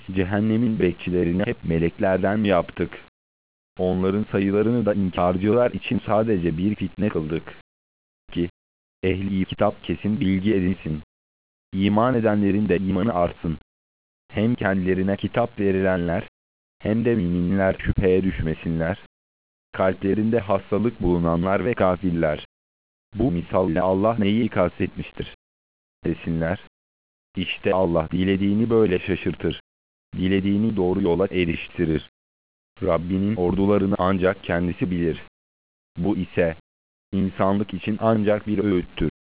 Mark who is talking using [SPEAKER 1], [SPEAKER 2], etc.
[SPEAKER 1] Biz cehennemin bekçilerini hep meleklerden yaptık. Onların sayılarını da inkarcılar için sadece bir fitne kıldık. Ki ehli kitap kesin bilgi edinsin. İman edenlerin de imanı artsın. Hem kendilerine kitap verilenler hem de müminler şüpheye düşmesinler. Kalplerinde hastalık bulunanlar ve kafirler. Bu misalle Allah neyi kastetmiştir desinler. İşte Allah dilediğini böyle şaşırtır. Dilediğini doğru yola eriştirir. Rabbinin ordularını ancak kendisi bilir. Bu ise insanlık için ancak bir öğüttür.